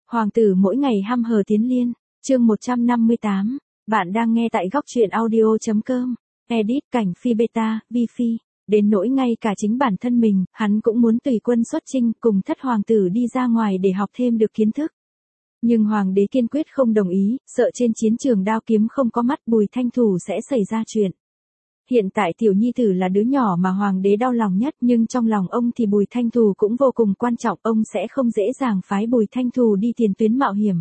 Hoàng tử mỗi ngày hăm hờ tiến liên, chương 158, bạn đang nghe tại góc truyện audio.com, edit cảnh phi beta, vi phi, đến nỗi ngay cả chính bản thân mình, hắn cũng muốn tùy quân xuất chinh cùng thất hoàng tử đi ra ngoài để học thêm được kiến thức. Nhưng hoàng đế kiên quyết không đồng ý, sợ trên chiến trường đao kiếm không có mắt Bùi Thanh Thù sẽ xảy ra chuyện. Hiện tại tiểu nhi tử là đứa nhỏ mà hoàng đế đau lòng nhất, nhưng trong lòng ông thì Bùi Thanh Thù cũng vô cùng quan trọng, ông sẽ không dễ dàng phái Bùi Thanh Thù đi tiền tuyến mạo hiểm.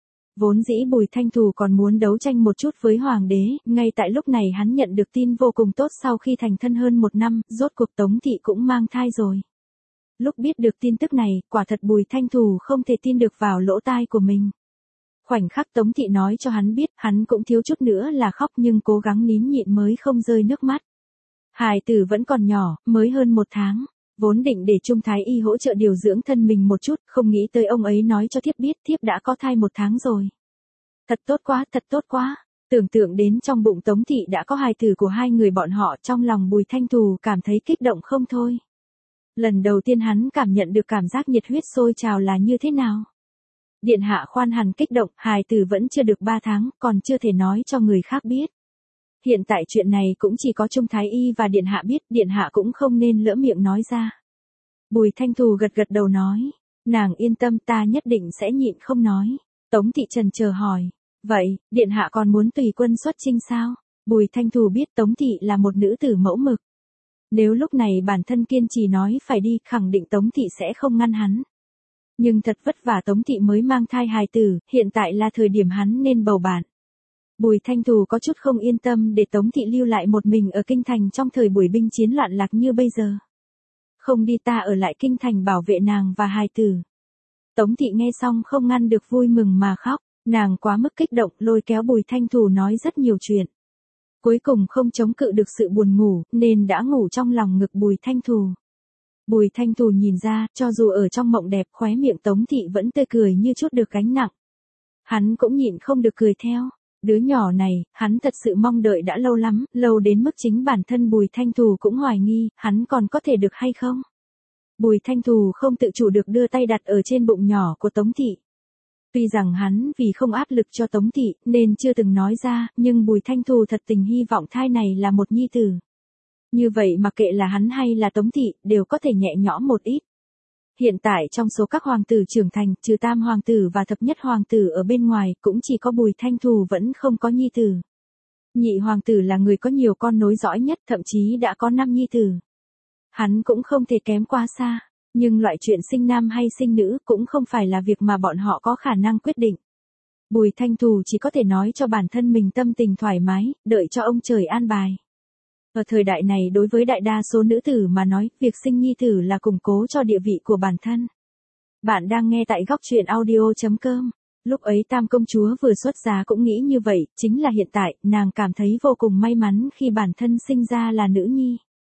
Vốn dĩ Bùi Thanh Thù còn muốn đấu tranh một chút với hoàng đế, ngay tại lúc này hắn nhận được tin vô cùng tốt sau khi thành thân hơn 1 năm, rốt cuộc Tống Thị cũng mang thai rồi. Lúc biết được tin tức này, quả thật Bùi Thanh Thù không thể tin được vào lỗ tai của mình. Khoảnh khắc Tống Thị nói cho hắn biết, hắn cũng thiếu chút nữa là khóc nhưng cố gắng nín nhịn mới không rơi nước mắt. Hài tử vẫn còn nhỏ, mới hơn 1 tháng, vốn định để Trung Thái Y hỗ trợ điều dưỡng thân mình một chút, không nghĩ tới ông ấy nói cho thiếp biết thiếp đã có thai 1 tháng rồi. Thật tốt quá, tưởng tượng đến trong bụng Tống Thị đã có hài tử của hai người bọn họ, trong lòng Bùi Thanh Thù cảm thấy kích động không thôi. Lần đầu tiên hắn cảm nhận được cảm giác nhiệt huyết sôi trào là như thế nào. Điện hạ khoan hẳn kích động, hài tử vẫn chưa được 3 tháng, còn chưa thể nói cho người khác biết. Hiện tại chuyện này cũng chỉ có Trung Thái Y và điện hạ biết, điện hạ cũng không nên lỡ miệng nói ra. Bùi Thanh Thù gật đầu nói, nàng yên tâm, ta nhất định sẽ nhịn không nói. Tống Thị chần chờ hỏi, vậy, điện hạ còn muốn tùy quân xuất chinh sao? Bùi Thanh Thù biết Tống Thị là một nữ tử mẫu mực. Nếu lúc này bản thân kiên trì nói phải đi, khẳng định Tống Thị sẽ không ngăn hắn. Nhưng thật vất vả Tống Thị mới mang thai hài tử, hiện tại là thời điểm hắn nên bầu bạn. Bùi Thanh Thù có chút không yên tâm để Tống Thị lưu lại một mình ở kinh thành trong thời buổi binh chiến loạn lạc như bây giờ. Không đi, ta ở lại kinh thành bảo vệ nàng và hài tử. Tống Thị nghe xong không ngăn được vui mừng mà khóc, nàng quá mức kích động lôi kéo Bùi Thanh Thù nói rất nhiều chuyện. Cuối cùng không chống cự được sự buồn ngủ, nên đã ngủ trong lòng ngực Bùi Thanh Thù. Bùi Thanh Thù nhìn ra, cho dù ở trong mộng đẹp, khóe miệng Tống Thị vẫn tươi cười như chút được gánh nặng. Hắn cũng nhịn không được cười theo. Đứa nhỏ này, hắn thật sự mong đợi đã lâu lắm, lâu đến mức chính bản thân Bùi Thanh Thù cũng hoài nghi, hắn còn có thể được hay không? Bùi Thanh Thù không tự chủ được đưa tay đặt ở trên bụng nhỏ của Tống Thị. Tuy rằng hắn vì không áp lực cho Tống Thị nên chưa từng nói ra, nhưng Bùi Thanh Thù thật tình hy vọng thai này là một nhi tử. Như vậy mà kệ là hắn hay là Tống Thị, đều có thể nhẹ nhõm một ít. Hiện tại trong số các hoàng tử trưởng thành, trừ Tam hoàng tử và Thập nhất hoàng tử ở bên ngoài, cũng chỉ có Bùi Thanh Thù vẫn không có nhi tử. Nhị hoàng tử là người có nhiều con nối dõi nhất, thậm chí đã có 5 nhi tử. Hắn cũng không thể kém quá xa, nhưng loại chuyện sinh nam hay sinh nữ cũng không phải là việc mà bọn họ có khả năng quyết định. Bùi Thanh Thù chỉ có thể nói cho bản thân mình tâm tình thoải mái, đợi cho ông trời an bài. Ở thời đại này đối với đại đa số nữ tử mà nói, việc sinh nhi tử là củng cố cho địa vị của bản thân. Bạn đang nghe tại góc truyện audio.com. Lúc ấy Tam công chúa vừa xuất giá cũng nghĩ như vậy, chính là hiện tại, nàng cảm thấy vô cùng may mắn khi bản thân sinh ra là nữ nhi.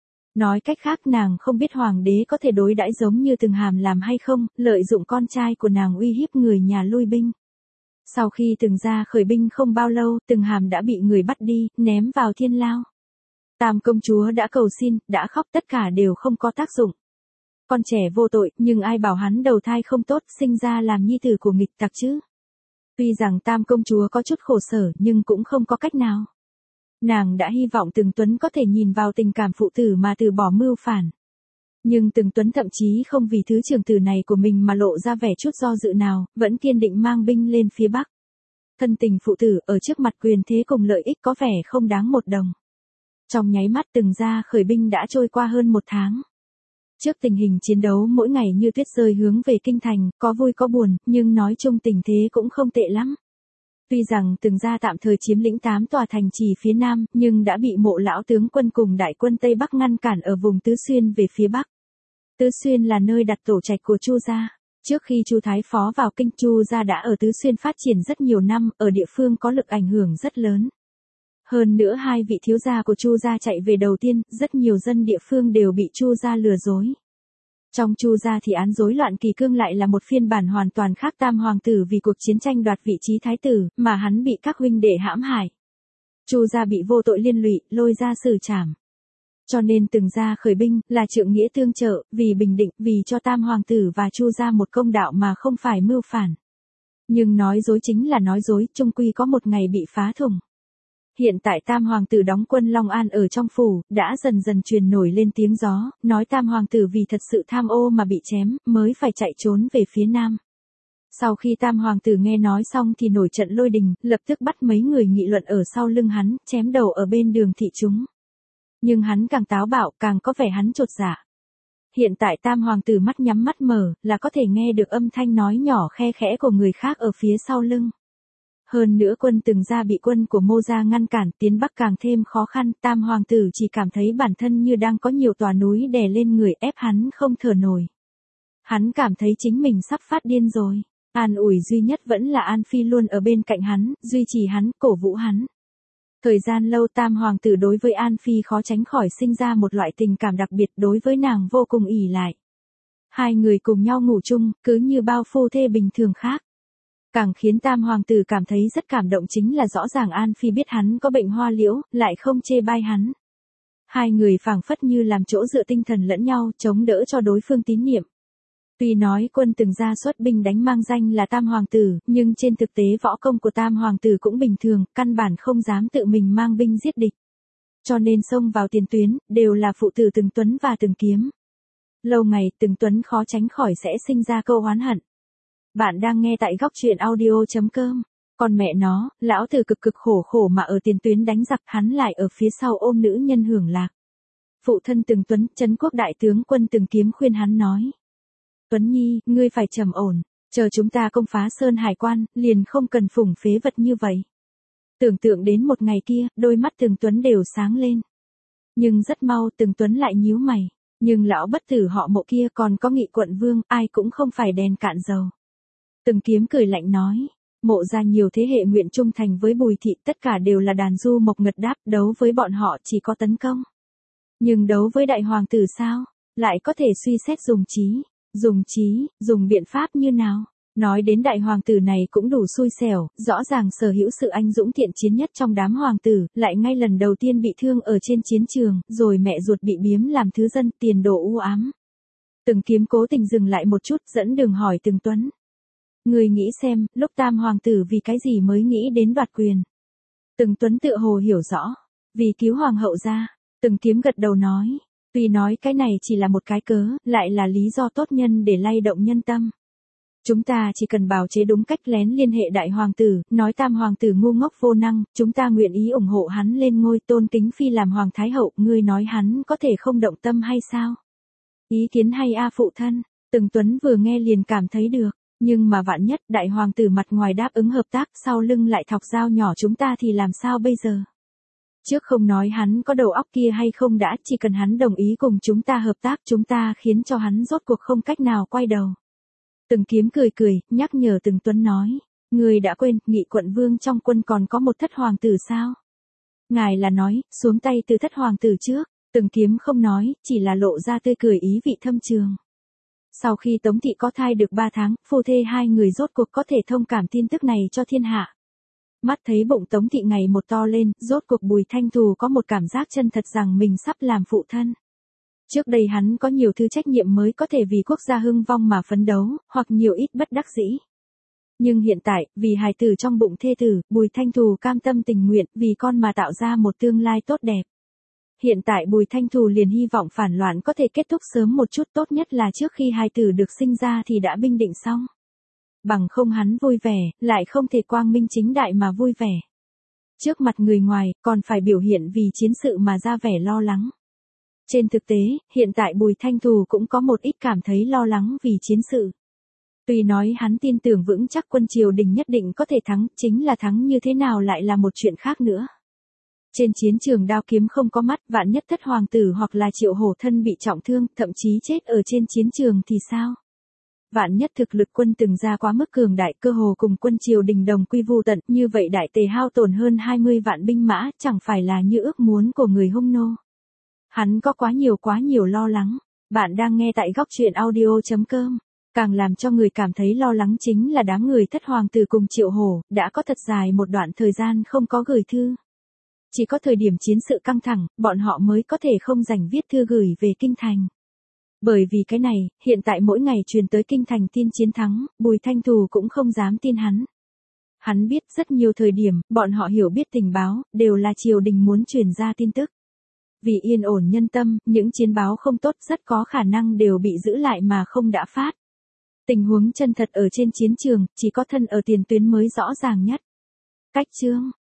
Nói cách khác, nàng không biết hoàng đế có thể đối đãi giống như Từng Hàm làm hay không, lợi dụng con trai của nàng uy hiếp người nhà lui binh. Sau khi Từng gia khởi binh không bao lâu, Từng Hàm đã bị người bắt đi, ném vào thiên lao. Tam công chúa đã cầu xin, đã khóc, tất cả đều không có tác dụng. Con trẻ vô tội, nhưng ai bảo hắn đầu thai không tốt, sinh ra làm nhi tử của nghịch tặc chứ. Tuy rằng Tam công chúa có chút khổ sở, nhưng cũng không có cách nào. Nàng đã hy vọng Từng Tuấn có thể nhìn vào tình cảm phụ tử mà từ bỏ mưu phản. Nhưng Từng Tuấn thậm chí không vì thứ trưởng tử này của mình mà lộ ra vẻ chút do dự nào, vẫn kiên định mang binh lên phía Bắc. Thân tình phụ tử ở trước mặt quyền thế cùng lợi ích có vẻ không đáng một đồng. Trong nháy mắt Từng gia khởi binh đã trôi qua hơn 1 tháng. Trước tình hình chiến đấu mỗi ngày như tuyết rơi hướng về kinh thành, có vui có buồn, nhưng nói chung tình thế cũng không tệ lắm. Tuy rằng Từng gia tạm thời chiếm lĩnh 8 tòa thành trì phía Nam, nhưng đã bị Mộ lão tướng quân cùng đại quân Tây Bắc ngăn cản ở vùng Tứ Xuyên về phía Bắc. Tứ Xuyên là nơi đặt tổ trạch của Chu gia. Trước khi Chu Thái Phó vào kinh, Chu gia đã ở Tứ Xuyên phát triển rất nhiều năm, ở địa phương có lực ảnh hưởng rất lớn. Hơn nữa hai vị thiếu gia của Chu gia chạy về đầu tiên, rất nhiều dân địa phương đều bị Chu gia lừa dối. Trong Chu gia thì án rối loạn kỳ cương lại là một phiên bản hoàn toàn khác. Tam hoàng tử vì cuộc chiến tranh đoạt vị trí thái tử, mà hắn bị các huynh đệ hãm hại. Chu gia bị vô tội liên lụy, lôi ra xử trảm. Cho nên Từng gia khởi binh, là trượng nghĩa tương trợ, vì bình định, vì cho Tam hoàng tử và Chu gia một công đạo mà không phải mưu phản. Nhưng nói dối chính là nói dối, chung quy có một ngày bị phá thủng. Hiện tại Tam Hoàng tử đóng quân Long An ở trong phủ, đã dần dần truyền nổi lên tiếng gió, nói Tam Hoàng tử vì thật sự tham ô mà bị chém, mới phải chạy trốn về phía Nam. Sau khi Tam Hoàng tử nghe nói xong thì nổi trận lôi đình, lập tức bắt mấy người nghị luận ở sau lưng hắn, chém đầu ở bên đường thị chúng. Nhưng hắn càng táo bạo, càng có vẻ hắn chột dạ. Hiện tại Tam Hoàng tử mắt nhắm mắt mở, là có thể nghe được âm thanh nói nhỏ khe khẽ của người khác ở phía sau lưng. Hơn nữa quân Từng Gia bị quân của Mô Gia ngăn cản, tiến Bắc càng thêm khó khăn, Tam Hoàng tử chỉ cảm thấy bản thân như đang có nhiều tòa núi đè lên người ép hắn không thở nổi. Hắn cảm thấy chính mình sắp phát điên rồi. An ủi duy nhất vẫn là An Phi luôn ở bên cạnh hắn, duy trì hắn, cổ vũ hắn. Thời gian lâu Tam Hoàng tử đối với An Phi khó tránh khỏi sinh ra một loại tình cảm đặc biệt, đối với nàng vô cùng ỷ lại. Hai người cùng nhau ngủ chung, cứ như bao phu thê bình thường khác. Càng khiến Tam Hoàng tử cảm thấy rất cảm động chính là rõ ràng An Phi biết hắn có bệnh hoa liễu, lại không chê bai hắn. Hai người phảng phất như làm chỗ dựa tinh thần lẫn nhau, chống đỡ cho đối phương tín nhiệm. Tuy nói quân Từng Gia xuất binh đánh mang danh là Tam Hoàng tử, nhưng trên thực tế võ công của Tam Hoàng tử cũng bình thường, căn bản không dám tự mình mang binh giết địch. Cho nên xông vào tiền tuyến, đều là phụ tử Từng Tuấn và Từng Kiếm. Lâu ngày Từng Tuấn khó tránh khỏi sẽ sinh ra câu oán hận. Bạn đang nghe tại góc truyện audio.com. Còn mẹ nó, lão tử cực cực khổ khổ mà ở tiền tuyến đánh giặc, hắn lại ở phía sau ôm nữ nhân hưởng lạc. Phụ thân Từng Tuấn, Trấn Quốc đại tướng quân Từng Kiếm khuyên hắn nói. Tuấn Nhi, ngươi phải trầm ổn, chờ chúng ta công phá Sơn Hải quan, liền không cần phủng phế vật như vậy. Tưởng tượng đến một ngày kia, đôi mắt Từng Tuấn đều sáng lên. Nhưng rất mau Từng Tuấn lại nhíu mày. Nhưng lão bất tử họ Mộ kia còn có Nghị quận vương, ai cũng không phải đèn cạn dầu. Từng Kiếm cười lạnh nói. Mộ ra nhiều thế hệ nguyện trung thành với Bùi thị, tất cả đều là đàn du mộc ngật đáp, đấu với bọn họ chỉ có tấn công. Nhưng đấu với đại hoàng tử sao? Lại có thể suy xét dùng trí. Dùng trí, dùng biện pháp như nào? Nói đến đại hoàng tử này cũng đủ xui xẻo, rõ ràng sở hữu sự anh dũng thiện chiến nhất trong đám hoàng tử, lại ngay lần đầu tiên bị thương ở trên chiến trường, rồi mẹ ruột bị biếm làm thứ dân, tiền đồ u ám. Từng Kiếm cố tình dừng lại một chút, dẫn đường hỏi Từng Tuấn. Người nghĩ xem, lúc Tam Hoàng tử vì cái gì mới nghĩ đến đoạt quyền? Từng Tuấn tự hồ hiểu rõ. Vì cứu hoàng hậu ra. Từng Kiếm gật đầu nói. Tuy nói cái này chỉ là một cái cớ, lại là lý do tốt nhân để lay động nhân tâm. Chúng ta chỉ cần bào chế đúng cách lén liên hệ đại hoàng tử, nói Tam Hoàng tử ngu ngốc vô năng, chúng ta nguyện ý ủng hộ hắn lên ngôi, tôn kính phi làm hoàng thái hậu, ngươi nói hắn có thể không động tâm hay sao? Ý kiến hay a phụ thân? Từng Tuấn vừa nghe liền cảm thấy được. Nhưng mà vạn nhất đại hoàng tử mặt ngoài đáp ứng hợp tác, sau lưng lại thọc dao nhỏ chúng ta thì làm sao bây giờ? Trước không nói hắn có đầu óc kia hay không đã, chỉ cần hắn đồng ý cùng chúng ta hợp tác, chúng ta khiến cho hắn rốt cuộc không cách nào quay đầu. Từng Kiếm cười cười, nhắc nhở Từng Tuấn nói. Người đã quên, Nghị quận vương trong quân còn có một thất hoàng tử sao? Ngài là nói, xuống tay từ thất hoàng tử trước. Từng Kiếm không nói, chỉ là lộ ra tươi cười ý vị thâm trường. Sau khi Tống thị có thai được 3 tháng, phu thê hai người rốt cuộc có thể thông cảm tin tức này cho thiên hạ. Mắt thấy bụng Tống thị ngày một to lên, rốt cuộc Bùi Thanh Thù có một cảm giác chân thật rằng mình sắp làm phụ thân. Trước đây hắn có nhiều thứ trách nhiệm mới có thể vì quốc gia hưng vong mà phấn đấu, hoặc nhiều ít bất đắc dĩ. Nhưng hiện tại, vì hài tử trong bụng thê tử, Bùi Thanh Thù cam tâm tình nguyện vì con mà tạo ra một tương lai tốt đẹp. Hiện tại Bùi Thanh Thù liền hy vọng phản loạn có thể kết thúc sớm một chút, tốt nhất là trước khi hài tử được sinh ra thì đã binh định xong. Bằng không hắn vui vẻ, lại không thể quang minh chính đại mà vui vẻ. Trước mặt người ngoài, còn phải biểu hiện vì chiến sự mà ra vẻ lo lắng. Trên thực tế, hiện tại Bùi Thanh Thù cũng có một ít cảm thấy lo lắng vì chiến sự. Tuy nói hắn tin tưởng vững chắc quân triều đình nhất định có thể thắng, chính là thắng như thế nào lại là một chuyện khác nữa. Trên chiến trường đao kiếm không có mắt, vạn nhất thất hoàng tử hoặc là Triệu Hổ thân bị trọng thương, thậm chí chết ở trên chiến trường thì sao? Vạn nhất thực lực quân Từng Gia quá mức cường đại, cơ hồ cùng quân triều đình đồng quy vu tận, như vậy đại tề hao tổn hơn 20 vạn binh mã, chẳng phải là như ước muốn của người hung nô. Hắn có quá nhiều lo lắng. Bạn đang nghe tại góc truyện audio.com. Càng làm cho người cảm thấy lo lắng chính là đám người thất hoàng tử cùng Triệu Hổ, đã có thật dài một đoạn thời gian không có gửi thư. Chỉ có thời điểm chiến sự căng thẳng, bọn họ mới có thể không rảnh viết thư gửi về kinh thành. Bởi vì cái này, hiện tại mỗi ngày truyền tới kinh thành tin chiến thắng, Bùi Thanh Thù cũng không dám tin hắn. Hắn biết rất nhiều thời điểm, bọn họ hiểu biết tình báo, đều là triều đình muốn truyền ra tin tức. Vì yên ổn nhân tâm, những chiến báo không tốt rất có khả năng đều bị giữ lại mà không đã phát. Tình huống chân thật ở trên chiến trường, chỉ có thân ở tiền tuyến mới rõ ràng nhất. Cách chương